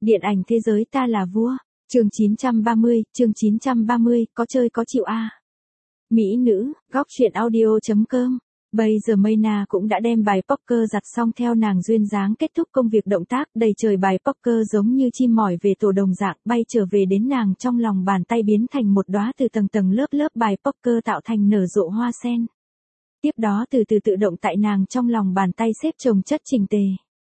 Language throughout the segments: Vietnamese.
Điện ảnh thế giới ta là vua. Chương 930, có chơi có chịu a. Mỹ nữ, góc truyện audio.com. Bây giờ Mayna cũng đã đem bài poker giặt xong, theo nàng duyên dáng kết thúc công việc động tác đầy trời bài poker giống như chim mỏi về tổ đồng dạng bay trở về đến nàng trong lòng bàn tay, biến thành một đóa từ tầng tầng lớp lớp bài poker tạo thành nở rộ hoa sen. Tiếp đó từ từ tự động tại nàng trong lòng bàn tay xếp chồng chất chỉnh tề.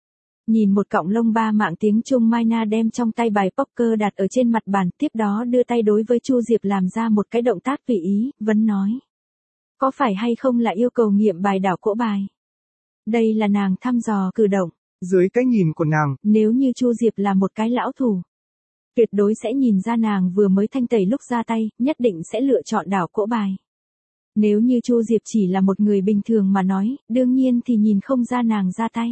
Nhìn một cọng lông ba mạng tiếng Trung, Mayna đem trong tay bài poker đặt ở trên mặt bàn, tiếp đó đưa tay đối với Chu Diệp làm ra một cái động tác tùy ý, vấn nói. Có phải hay không là yêu cầu nghiệm bài đảo cỗ bài? Đây là nàng thăm dò cử động. Dưới cái nhìn của nàng, nếu như Chu Diệp là một cái lão thủ, tuyệt đối sẽ nhìn ra nàng vừa mới thanh tẩy lúc ra tay, nhất định sẽ lựa chọn đảo cỗ bài. Nếu như Chu Diệp chỉ là một người bình thường mà nói, đương nhiên thì nhìn không ra nàng ra tay.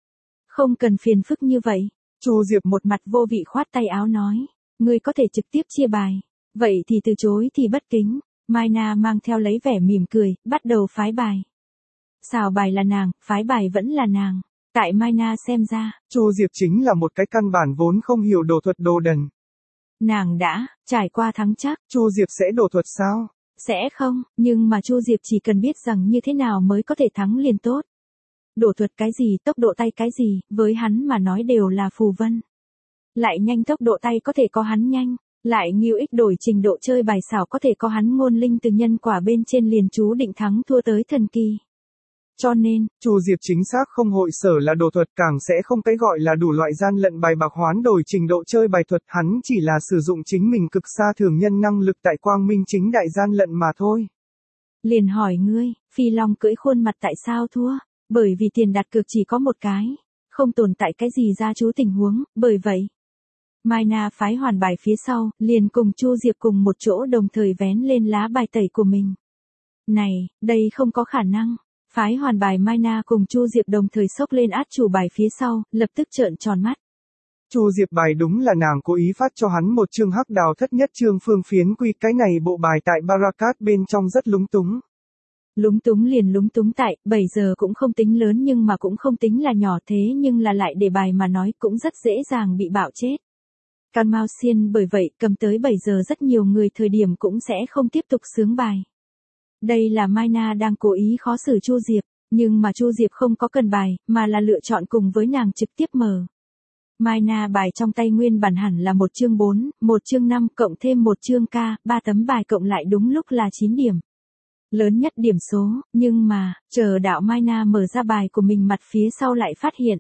Không cần phiền phức như vậy. Chu Diệp một mặt vô vị khoát tay áo nói. Ngươi có thể trực tiếp chia bài. Vậy thì từ chối thì bất kính. Mayna mang theo lấy vẻ mỉm cười, bắt đầu phái bài. Xào bài là nàng, phái bài vẫn là nàng. Tại Mayna xem ra, Chu Diệp chính là một cái căn bản vốn không hiểu đồ thuật đồ đần. Nàng đã trải qua thắng chắc. Chu Diệp sẽ đồ thuật sao? Sẽ không, nhưng mà Chu Diệp chỉ cần biết rằng như thế nào mới có thể thắng liền tốt. Đổ thuật cái gì, tốc độ tay cái gì, với hắn mà nói đều là phù vân. Lại nhanh tốc độ tay có thể có hắn nhanh, lại nghiêu ích đổi trình độ chơi bài xảo có thể có hắn ngôn linh từ nhân quả bên trên liền chú định thắng thua tới thần kỳ. Cho nên, Chu Diệp chính xác không hội sở là đồ thuật, càng sẽ không cái gọi là đủ loại gian lận bài bạc hoán đổi trình độ chơi bài thuật, hắn chỉ là sử dụng chính mình cực xa thường nhân năng lực tại quang minh chính đại gian lận mà thôi. Liền hỏi ngươi, Phi Long cưỡi khuôn mặt tại sao thua? Bởi vì tiền đặt cược chỉ có một cái, không tồn tại cái gì ra chú tình huống, bởi vậy. Mayna phái hoàn bài phía sau, liền cùng Chu Diệp cùng một chỗ đồng thời vén lên lá bài tẩy của mình. Này, đây không có khả năng. Phái hoàn bài Mayna cùng Chu Diệp đồng thời xốc lên át chủ bài phía sau, lập tức trợn tròn mắt. Chu Diệp bài đúng là nàng cố ý phát cho hắn một chương hắc đào thất nhất chương phương phiến quy, cái này bộ bài tại Barakat bên trong rất lúng túng. Lúng túng liền lúng túng tại, 7 giờ cũng không tính lớn nhưng mà cũng không tính là nhỏ, thế nhưng là lại để bài mà nói cũng rất dễ dàng bị bạo chết. Can Mao Xiên bởi vậy cầm tới 7 giờ rất nhiều người thời điểm cũng sẽ không tiếp tục sướng bài. Đây là Mayna đang cố ý khó xử Chu Diệp, nhưng mà Chu Diệp không có cần bài, mà là lựa chọn cùng với nàng trực tiếp mở. Mayna bài trong tay nguyên bản hẳn là một chương 4, một chương 5 cộng thêm một chương K, 3 tấm bài cộng lại đúng lúc là 9 điểm. Lớn nhất điểm số, nhưng mà, chờ đạo Mayna mở ra bài của mình mặt phía sau lại phát hiện.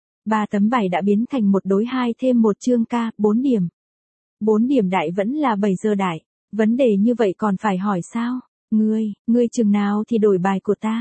3 tấm bài đã biến thành một đối 2 thêm một chương K, 4 điểm. 4 điểm đại vẫn là 7 giờ đại, vấn đề như vậy còn phải hỏi sao? Ngươi chừng nào thì đổi bài của ta?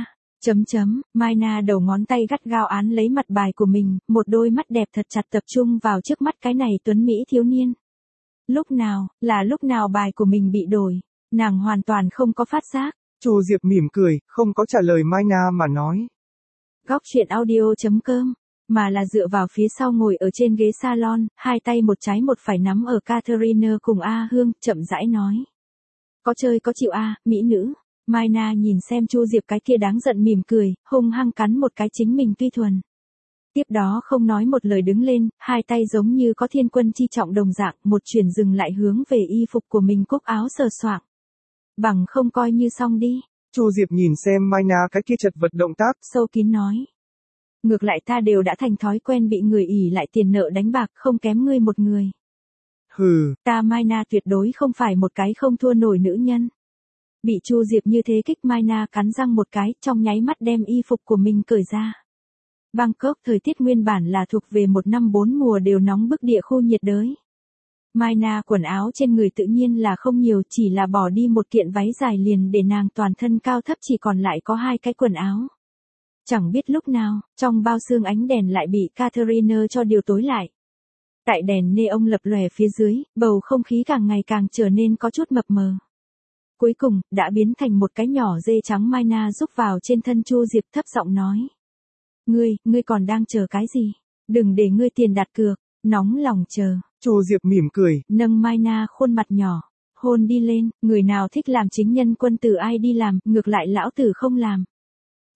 Mayna đầu ngón tay gắt gao án lấy mặt bài của mình, một đôi mắt đẹp thật chặt tập trung vào trước mắt cái này tuấn Mỹ thiếu niên. Lúc nào bài của mình bị đổi, nàng hoàn toàn không có phát giác. Chu Diệp mỉm cười, không có trả lời Mayna mà nói. Góc truyện audio.com, mà là dựa vào phía sau ngồi ở trên ghế salon, hai tay một trái một phải nắm ở Catherine cùng A Hương, chậm rãi nói. Có chơi có chịu a, mỹ nữ. Mayna nhìn xem Chu Diệp cái kia đáng giận mỉm cười, hung hăng cắn một cái chính mình tuy thuần. Tiếp đó không nói một lời đứng lên, hai tay giống như có thiên quân chi trọng đồng dạng, một chuyển dừng lại hướng về y phục của mình cúc áo sờ soạng. Bằng không coi như xong đi. Chu Diệp nhìn xem Mayna cái kia chật vật động tác, sâu kín nói. Ngược lại ta đều đã thành thói quen bị người ỷ lại tiền nợ đánh bạc, không kém ngươi một người. Hừ, ta Mayna tuyệt đối không phải một cái không thua nổi nữ nhân. Bị Chu Diệp như thế kích, Mayna cắn răng một cái, trong nháy mắt đem y phục của mình cởi ra. Bangkok thời tiết nguyên bản là thuộc về một năm 4 mùa đều nóng bức địa khu nhiệt đới. Mayna quần áo trên người tự nhiên là không nhiều, chỉ là bỏ đi một kiện váy dài liền để nàng toàn thân cao thấp chỉ còn lại có 2 cái quần áo. Chẳng biết lúc nào, trong bao xương ánh đèn lại bị Catherine cho điều tối lại. Tại đèn neon lập lòe phía dưới, bầu không khí càng ngày càng trở nên có chút mập mờ. Cuối cùng, đã biến thành một cái nhỏ dê trắng. Mayna rúc vào trên thân Chu Diệp thấp giọng nói. Ngươi còn đang chờ cái gì? Đừng để ngươi tiền đặt cược, nóng lòng chờ. Chu Diệp mỉm cười, nâng Mayna khuôn mặt nhỏ, hôn đi lên, người nào thích làm chính nhân quân tử ai đi làm, ngược lại lão tử không làm.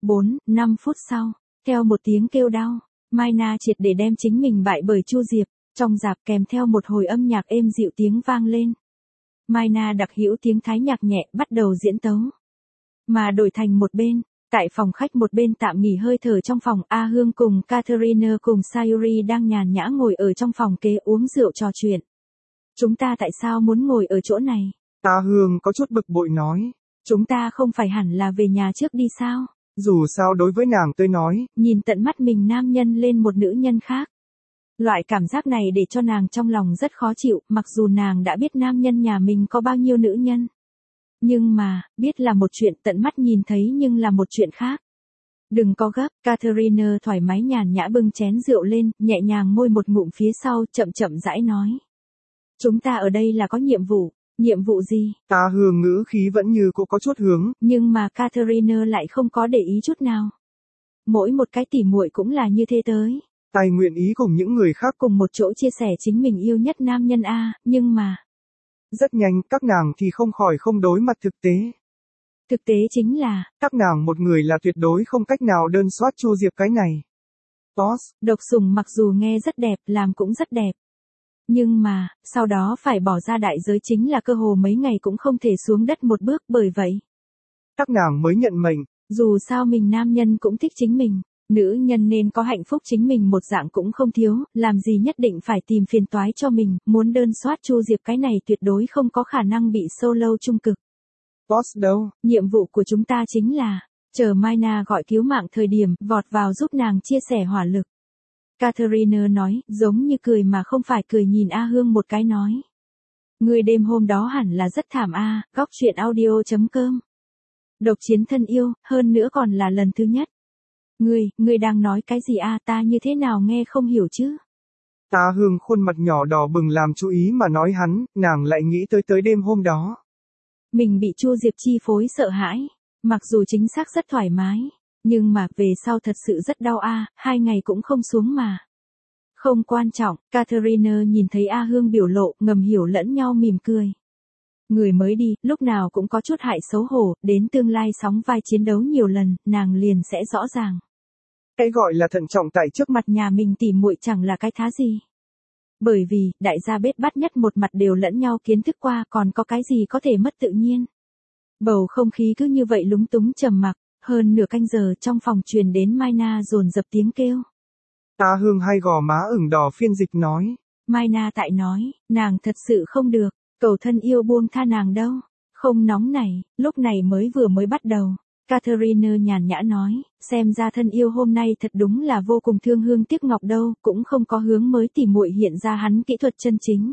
4-5 phút sau, theo một tiếng kêu đau, Mayna triệt để đem chính mình bại bởi Chu Diệp. Trong rạp kèm theo một hồi âm nhạc êm dịu tiếng vang lên. Maina đặc hữu tiếng Thái nhạc nhẹ bắt đầu diễn tấu. Mà đổi thành một bên, tại phòng khách một bên tạm nghỉ hơi thở trong phòng, A Hương cùng Catherine cùng Sayuri đang nhàn nhã ngồi ở trong phòng kế uống rượu trò chuyện. Chúng ta tại sao muốn ngồi ở chỗ này? A Hương có chút bực bội nói. Chúng ta không phải hẳn là về nhà trước đi sao? Dù sao đối với nàng tôi nói, nhìn tận mắt mình nam nhân lên một nữ nhân khác. Loại cảm giác này để cho nàng trong lòng rất khó chịu, mặc dù nàng đã biết nam nhân nhà mình có bao nhiêu nữ nhân. Nhưng mà, biết là một chuyện, tận mắt nhìn thấy nhưng là một chuyện khác. Đừng có gấp, Catherine thoải mái nhàn nhã bưng chén rượu lên, nhẹ nhàng môi một ngụm phía sau, chậm chậm rãi nói. Chúng ta ở đây là có nhiệm vụ. Nhiệm vụ gì? A Hương ngữ khí vẫn như cô có chút hướng. Nhưng mà Catherine lại không có để ý chút nào. Mỗi một cái tỉ muội cũng là như thế tới. Tài nguyện ý cùng những người khác cùng một chỗ chia sẻ chính mình yêu nhất nam nhân A, nhưng mà. Rất nhanh, các nàng thì không khỏi không đối mặt thực tế. Thực tế chính là, các nàng một người là tuyệt đối không cách nào đơn soát Chu Diệp cái này. Boss, độc sủng mặc dù nghe rất đẹp, làm cũng rất đẹp. Nhưng mà, sau đó phải bỏ ra đại giới chính là cơ hồ mấy ngày cũng không thể xuống đất một bước, bởi vậy. Các nàng mới nhận mệnh. Dù sao mình nam nhân cũng thích chính mình. Nữ nhân nên có hạnh phúc chính mình một dạng cũng không thiếu, làm gì nhất định phải tìm phiền toái cho mình, muốn đơn soát Chu Diệp cái này tuyệt đối không có khả năng bị solo trung cực. Boss đâu? Nhiệm vụ của chúng ta chính là, chờ Maina gọi cứu mạng thời điểm, vọt vào giúp nàng chia sẻ hỏa lực. Catherine nói, giống như cười mà không phải cười nhìn A Hương một cái nói. Người đêm hôm đó hẳn là rất thảm a, góc chuyện audio.com. Độc chiến thân yêu, hơn nữa còn là lần thứ nhất. Ngươi đang nói cái gì a, ta như thế nào nghe không hiểu chứ? A Hương khuôn mặt nhỏ đỏ bừng làm chú ý mà nói hắn, nàng lại nghĩ tới đêm hôm đó. Mình bị Chu Diệp chi phối sợ hãi, mặc dù chính xác rất thoải mái, nhưng mà về sau thật sự rất đau a, 2 ngày cũng không xuống mà. Không quan trọng, Catherine nhìn thấy A Hương biểu lộ, ngầm hiểu lẫn nhau mỉm cười. Người mới đi, lúc nào cũng có chút hại xấu hổ, đến tương lai sóng vai chiến đấu nhiều lần, nàng liền sẽ rõ ràng. Cái gọi là thận trọng tại trước mặt nhà mình tỉ muội chẳng là cái thá gì. Bởi vì, đại gia bết bát nhất một mặt đều lẫn nhau kiến thức qua, còn có cái gì có thể mất tự nhiên. Bầu không khí cứ như vậy lúng túng trầm mặc, hơn nửa canh giờ trong phòng truyền đến Maina dồn dập tiếng kêu. A Hương hai gò má ửng đỏ phiên dịch nói. Maina tại nói, nàng thật sự không được, cầu thân yêu buông tha nàng đâu. Không nóng này, lúc này mới bắt đầu. Catherine nhàn nhã nói, xem ra thân yêu hôm nay thật đúng là vô cùng thương hương tiếc ngọc đâu, cũng không có hướng mới tỉ muội hiện ra hắn kỹ thuật chân chính.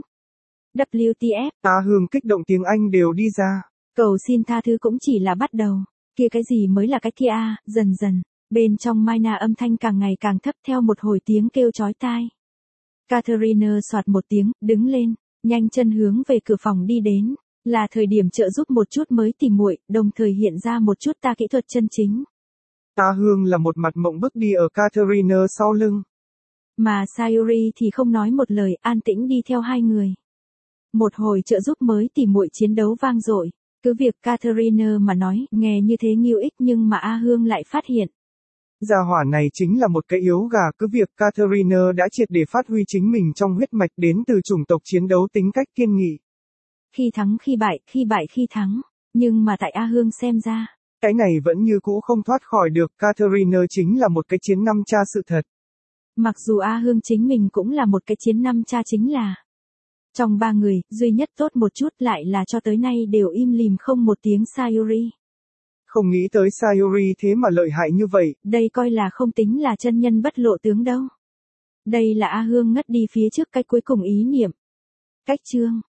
WTF. A Hương kích động tiếng Anh đều đi ra. Cầu xin tha thứ cũng chỉ là bắt đầu. Kia cái gì mới là cái kia a, dần dần. Bên trong Maina âm thanh càng ngày càng thấp theo một hồi tiếng kêu chói tai. Catherine soạt một tiếng, đứng lên, nhanh chân hướng về cửa phòng đi đến. Là thời điểm trợ giúp một chút mới tỉ muội, đồng thời hiện ra một chút ta kỹ thuật chân chính. A Hương là một mặt mộng bức đi ở Catherine sau lưng. Mà Sayuri thì không nói một lời, an tĩnh đi theo hai người. Một hồi trợ giúp mới tỉ muội chiến đấu vang dội. Cứ việc Catherine mà nói, nghe như thế nghiêu ích nhưng mà A Hương lại phát hiện. Gia hỏa này chính là một cái yếu gà, cứ việc Catherine đã triệt để phát huy chính mình trong huyết mạch đến từ chủng tộc chiến đấu tính cách kiên nghị. Khi thắng khi bại khi thắng, nhưng mà tại A Hương xem ra. Cái này vẫn như cũ không thoát khỏi được, Catherine chính là một cái chiến năm cha sự thật. Mặc dù A Hương chính mình cũng là một cái chiến năm cha chính là. Trong 3 người, duy nhất tốt một chút lại là cho tới nay đều im lìm không một tiếng Sayuri. Không nghĩ tới Sayuri thế mà lợi hại như vậy. Đây coi là không tính là chân nhân bất lộ tướng đâu. Đây là A Hương ngất đi phía trước cái cuối cùng ý niệm. Cách chương.